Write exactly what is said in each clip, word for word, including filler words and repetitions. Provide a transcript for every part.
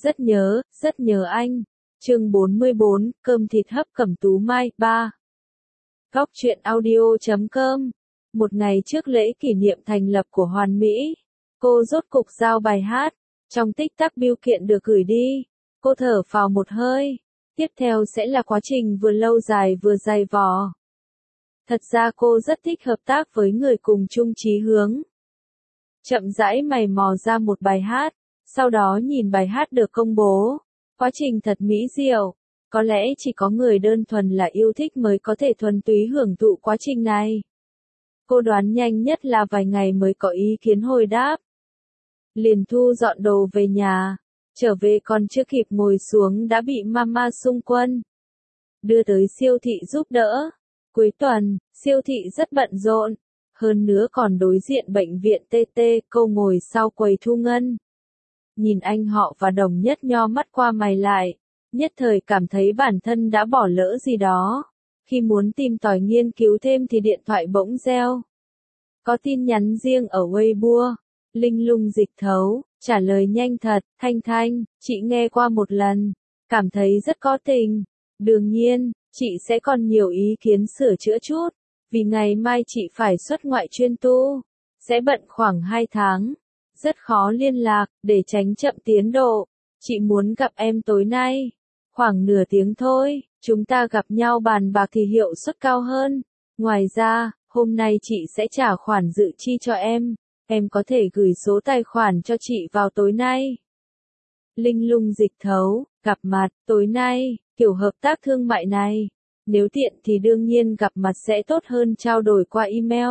Rất nhớ, rất nhớ anh. Chương bốn mươi bốn, cơm thịt hấp Cẩm Tú Mai, ba. Góc truyện audio chấm com. Một ngày trước lễ kỷ niệm thành lập của Hoàn Mỹ, cô rốt cục giao bài hát. Trong tích tắc bưu kiện được gửi đi, cô thở phào một hơi. Tiếp theo sẽ là quá trình vừa lâu dài vừa dày vò. Thật ra cô rất thích hợp tác với người cùng chung chí hướng. Chậm rãi mày mò ra một bài hát, sau đó nhìn bài hát được công bố. Quá trình thật mỹ diệu, có lẽ chỉ có người đơn thuần là yêu thích mới có thể thuần túy hưởng thụ quá trình này. Cô đoán nhanh nhất là vài ngày mới có ý kiến hồi đáp. Liền thu dọn đồ về nhà, trở về còn chưa kịp ngồi xuống đã bị mama xung quân đưa tới siêu thị giúp đỡ. Cuối tuần, siêu thị rất bận rộn, hơn nữa còn đối diện bệnh viện tê tê, cô ngồi sau quầy thu ngân. Nhìn anh họ và Đồng Nhất nho mắt qua mày lại, nhất thời cảm thấy bản thân đã bỏ lỡ gì đó. Khi muốn tìm tòi nghiên cứu thêm thì điện thoại bỗng reo. Có tin nhắn riêng ở Weibo, linh lung dịch thấu, trả lời nhanh thật, Thanh Thanh, chị nghe qua một lần, cảm thấy rất có tình. Đương nhiên, chị sẽ còn nhiều ý kiến sửa chữa chút, vì ngày mai chị phải xuất ngoại chuyên tu, sẽ bận khoảng hai tháng. Rất khó liên lạc, để tránh chậm tiến độ. Chị muốn gặp em tối nay. Khoảng nửa tiếng thôi, chúng ta gặp nhau bàn bạc thì hiệu suất cao hơn. Ngoài ra, hôm nay chị sẽ trả khoản dự chi cho em. Em có thể gửi số tài khoản cho chị vào tối nay. Linh lung dịch thấu, gặp mặt, tối nay, kiểu hợp tác thương mại này. Nếu tiện thì đương nhiên gặp mặt sẽ tốt hơn trao đổi qua email.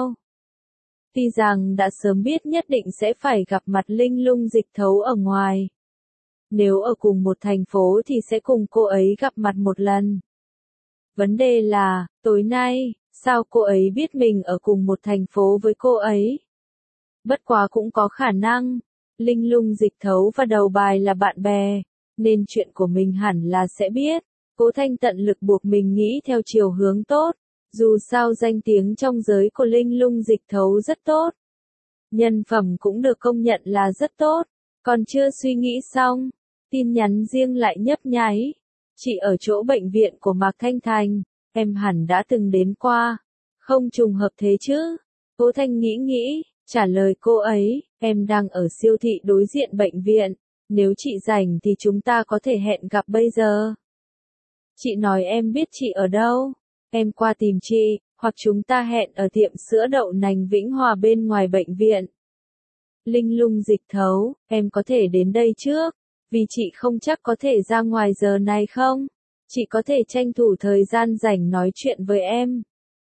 Tuy rằng đã sớm biết nhất định sẽ phải gặp mặt linh lung dịch thấu ở ngoài. Nếu ở cùng một thành phố thì sẽ cùng cô ấy gặp mặt một lần. Vấn đề là, tối nay, sao cô ấy biết mình ở cùng một thành phố với cô ấy? Bất quá cũng có khả năng, linh lung dịch thấu và đầu bài là bạn bè, nên chuyện của mình hẳn là sẽ biết. Cố Thanh tận lực buộc mình nghĩ theo chiều hướng tốt. Dù sao danh tiếng trong giới của linh lung dịch thấu rất tốt. Nhân phẩm cũng được công nhận là rất tốt. Còn chưa suy nghĩ xong, tin nhắn riêng lại nhấp nháy. Chị ở chỗ bệnh viện của Mạc Thanh Thành, em hẳn đã từng đến qua. Không trùng hợp thế chứ? Cố Thanh nghĩ nghĩ, trả lời cô ấy, em đang ở siêu thị đối diện bệnh viện. Nếu chị rảnh thì chúng ta có thể hẹn gặp bây giờ. Chị nói em biết chị ở đâu. Em qua tìm chị, hoặc chúng ta hẹn ở tiệm sữa đậu nành Vĩnh Hòa bên ngoài bệnh viện. Linh lung dịch thấu, em có thể đến đây trước, vì chị không chắc có thể ra ngoài giờ này không? Chị có thể tranh thủ thời gian rảnh nói chuyện với em.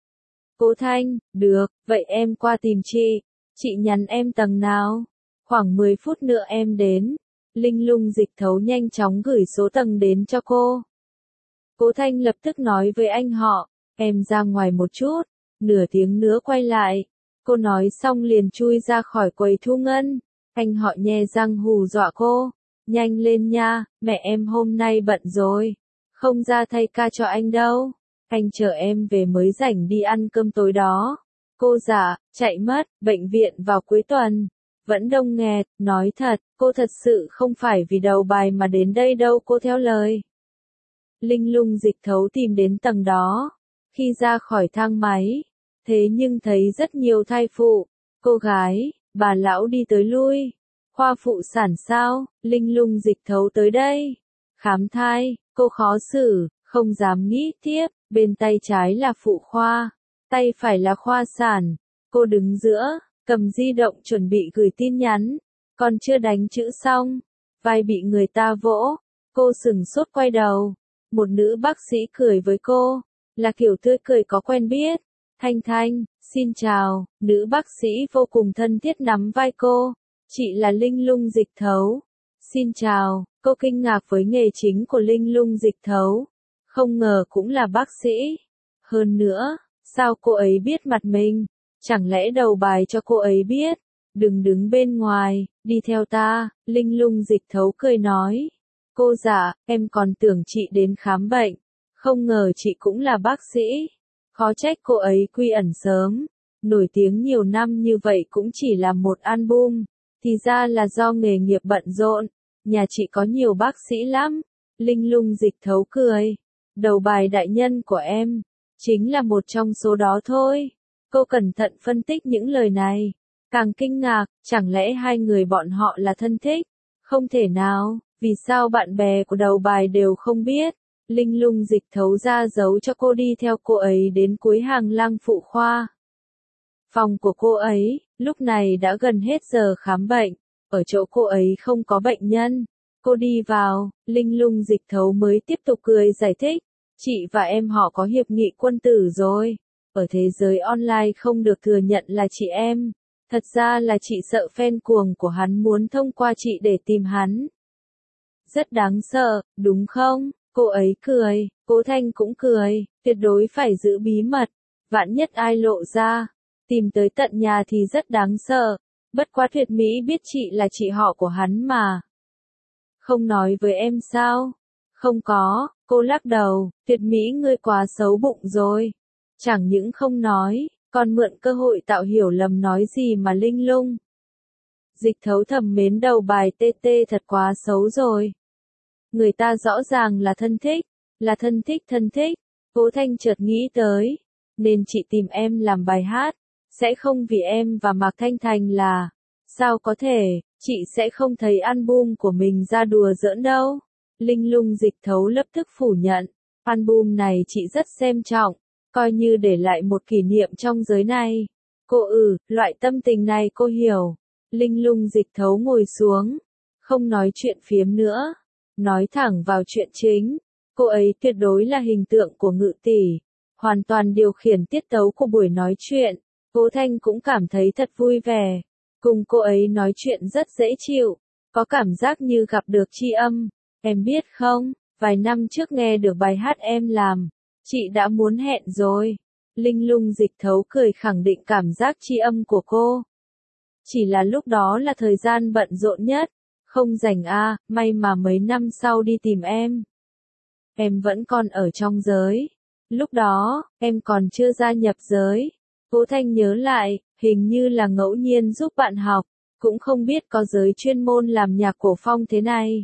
Cố Thanh, được, vậy em qua tìm chị. Chị nhắn em tầng nào? Khoảng mười phút nữa em đến. Linh lung dịch thấu nhanh chóng gửi số tầng đến cho cô. Cố Thanh lập tức nói với anh họ. Em ra ngoài một chút, nửa tiếng nữa quay lại. Cô nói xong liền chui ra khỏi quầy thu ngân. Anh họ nhe răng hù dọa cô. Nhanh lên nha, mẹ em hôm nay bận rồi. Không ra thay ca cho anh đâu. Anh chờ em về mới rảnh đi ăn cơm tối đó. Cô giả, chạy mất, bệnh viện vào cuối tuần. Vẫn đông nghẹt, nói thật, cô thật sự không phải vì đầu bài mà đến đây đâu cô theo lời. Linh lung dịch thấu tìm đến tầng đó. Khi ra khỏi thang máy, thế nhưng thấy rất nhiều thai phụ, cô gái, bà lão đi tới lui. Khoa phụ sản sao, linh lung dịch thấu tới đây. Khám thai, cô khó xử, không dám nghĩ tiếp, bên tay trái là phụ khoa, tay phải là khoa sản. Cô đứng giữa, cầm di động chuẩn bị gửi tin nhắn, còn chưa đánh chữ xong, vai bị người ta vỗ, cô sửng sốt quay đầu. Một nữ bác sĩ cười với cô. Là kiểu tươi cười có quen biết. Thanh Thanh, xin chào, nữ bác sĩ vô cùng thân thiết nắm vai cô. Chị là linh lung dịch thấu. Xin chào, cô kinh ngạc với nghề chính của linh lung dịch thấu. Không ngờ cũng là bác sĩ. Hơn nữa, sao cô ấy biết mặt mình? Chẳng lẽ đầu bài cho cô ấy biết? Đừng đứng bên ngoài, đi theo ta, linh lung dịch thấu cười nói. Cô dạ, em còn tưởng chị đến khám bệnh. Không ngờ chị cũng là bác sĩ. Khó trách cô ấy quy ẩn sớm. Nổi tiếng nhiều năm như vậy cũng chỉ là một album. Thì ra là do nghề nghiệp bận rộn. nhà chị có nhiều bác sĩ lắm. Linh lung dịch thấu cười. Đầu bài đại nhân của em, chính là một trong số đó thôi. Cô cẩn thận phân tích những lời này. Càng kinh ngạc, chẳng lẽ hai người bọn họ là thân thích? Không thể nào, vì sao bạn bè của đầu bài đều không biết? Linh lung dịch thấu ra dấu cho cô đi theo cô ấy đến cuối hàng lang phụ khoa. Phòng của cô ấy, lúc này đã gần hết giờ khám bệnh. Ở chỗ cô ấy không có bệnh nhân. Cô đi vào, Linh lung dịch thấu mới tiếp tục cười giải thích. Chị và em họ có hiệp nghị quân tử rồi. Ở thế giới online không được thừa nhận là chị em. Thật ra là chị sợ fan cuồng của hắn muốn thông qua chị để tìm hắn. Rất đáng sợ, đúng không? Cô ấy cười, Cố Thanh cũng cười, tuyệt đối phải giữ bí mật. Vạn nhất ai lộ ra, tìm tới tận nhà thì rất đáng sợ. Bất quá Tuyệt Mỹ biết chị là chị họ của hắn mà. Không nói với em sao? Không có, cô lắc đầu, Tuyệt Mỹ ngươi quá xấu bụng rồi. Chẳng những không nói, còn mượn cơ hội tạo hiểu lầm nói gì mà linh lung. Dịch thấu thầm mến đầu bài tê tê thật quá xấu rồi. Người ta rõ ràng là thân thích, là thân thích thân thích. Cố Thanh chợt nghĩ tới, nên chị tìm em làm bài hát, sẽ không vì em và Mạc Thanh Thành là, sao có thể, chị sẽ không thấy album của mình ra đùa giỡn đâu. Linh lung dịch thấu lập tức phủ nhận, album này chị rất xem trọng, coi như để lại một kỷ niệm trong giới này. Cô ừ, loại tâm tình này cô hiểu. Linh lung dịch thấu ngồi xuống, không nói chuyện phiếm nữa, nói thẳng vào chuyện chính. Cô ấy tuyệt đối là hình tượng của Ngự tỷ, hoàn toàn điều khiển tiết tấu của buổi nói chuyện. Cố Thanh cũng cảm thấy thật vui vẻ, cùng cô ấy nói chuyện rất dễ chịu, có cảm giác như gặp được tri âm. Em biết không, vài năm trước nghe được bài hát em làm, chị đã muốn hẹn rồi. Linh lung dịch thấu cười khẳng định cảm giác tri âm của cô. Chỉ là lúc đó là thời gian bận rộn nhất, không rảnh a, may mà mấy năm sau đi tìm em. Em vẫn còn ở trong giới. Lúc đó, em còn chưa gia nhập giới. Cố Thanh nhớ lại, hình như là ngẫu nhiên giúp bạn học, cũng không biết có giới chuyên môn làm nhạc cổ phong thế này.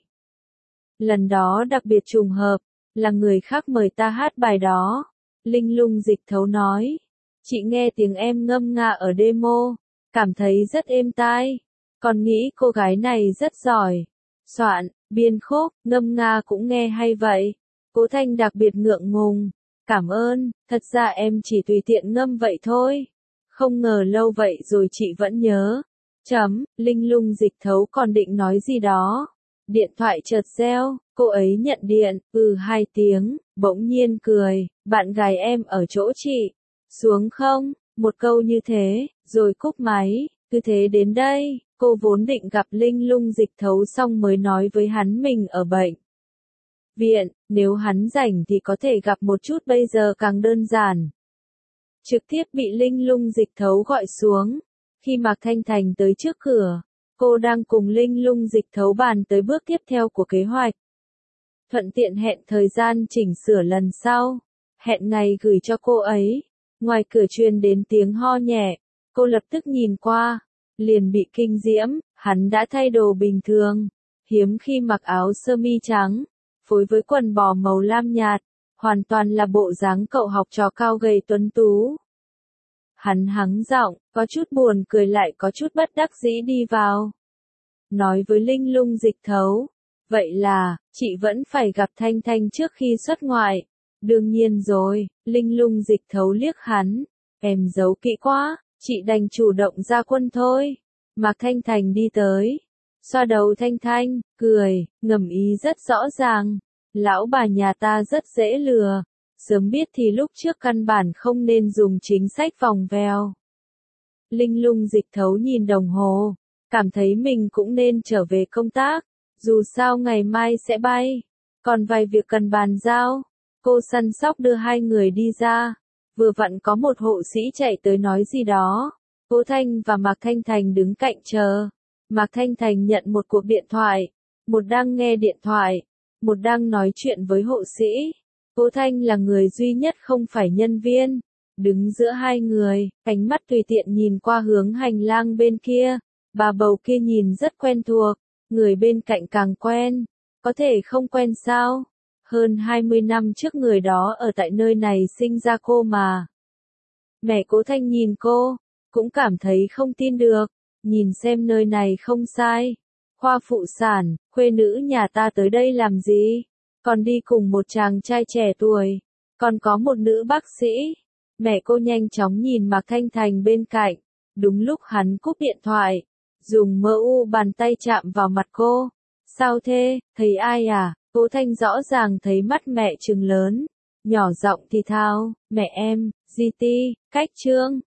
Lần đó đặc biệt trùng hợp, là người khác mời ta hát bài đó. Linh lung dịch thấu nói, chị nghe tiếng em ngâm nga ở demo, cảm thấy rất êm tai, còn nghĩ cô gái này rất giỏi. Soạn, biên khúc, ngâm nga cũng nghe hay vậy. Cố Thanh đặc biệt ngượng ngùng, cảm ơn, thật ra em chỉ tùy tiện ngâm vậy thôi. Không ngờ lâu vậy rồi chị vẫn nhớ. Chấm, Linh lung dịch thấu còn định nói gì đó. Điện thoại chợt reo, cô ấy nhận điện, ừ hai tiếng, bỗng nhiên cười, bạn gái em ở chỗ chị, xuống không, một câu như thế, rồi cúp máy, cứ thế đến đây, cô vốn định gặp Linh lung dịch thấu xong mới nói với hắn mình ở bệnh viện, nếu hắn rảnh thì có thể gặp một chút bây giờ càng đơn giản. Trực tiếp bị Linh lung dịch thấu gọi xuống, khi Mạc Thanh Thành tới trước cửa. Cô đang cùng Linh lung dịch thấu bàn tới bước tiếp theo của kế hoạch. Thuận tiện hẹn thời gian chỉnh sửa lần sau. Hẹn ngày gửi cho cô ấy. Ngoài cửa truyền đến tiếng ho nhẹ. Cô lập tức nhìn qua. Liền bị kinh diễm. Hắn đã thay đồ bình thường. Hiếm khi mặc áo sơ mi trắng. Phối với quần bò màu lam nhạt. Hoàn toàn là bộ dáng cậu học trò cao gầy tuấn tú. Hắn hắng giọng, có chút buồn cười lại có chút bất đắc dĩ đi vào. Nói với Linh lung dịch thấu, vậy là, chị vẫn phải gặp Thanh Thanh trước khi xuất ngoại. Đương nhiên rồi, Linh lung dịch thấu liếc hắn, em giấu kỹ quá, chị đành chủ động ra quân thôi. Mạc Thanh Thành đi tới, xoa đầu Thanh Thanh, cười, ngầm ý rất rõ ràng. Lão bà nhà ta rất dễ lừa. Sớm biết thì lúc trước căn bản không nên dùng chính sách vòng vèo. Linh lung dịch thấu nhìn đồng hồ, cảm thấy mình cũng nên trở về công tác, dù sao ngày mai sẽ bay, còn vài việc cần bàn giao. Cô săn sóc đưa hai người đi ra, vừa vặn có một hộ sĩ chạy tới nói gì đó. Cố Thanh và Mạc Thanh Thành đứng cạnh chờ. Mạc Thanh Thành nhận một cuộc điện thoại, một đang nghe điện thoại, một đang nói chuyện với hộ sĩ. Cố Thanh là người duy nhất không phải nhân viên, đứng giữa hai người, ánh mắt tùy tiện nhìn qua hướng hành lang bên kia, bà bầu kia nhìn rất quen thuộc, Người bên cạnh càng quen, có thể không quen sao? Hơn hai mươi năm trước người đó ở tại nơi này sinh ra cô mà. Mẹ Cố Thanh nhìn cô, cũng cảm thấy không tin được, nhìn xem nơi này không sai. Khoa phụ sản, khuê nữ nhà ta tới đây làm gì? Còn đi cùng một chàng trai trẻ tuổi, còn có một nữ bác sĩ. Mẹ cô nhanh chóng nhìn Mạc Thanh Thành bên cạnh, đúng lúc hắn cúp điện thoại, dùng mơ u bàn tay chạm vào mặt cô. Sao thế, thấy ai à? Cố Thanh rõ ràng thấy mắt mẹ trừng lớn, nhỏ giọng thì thào, mẹ em, Di Ti, cách Trương.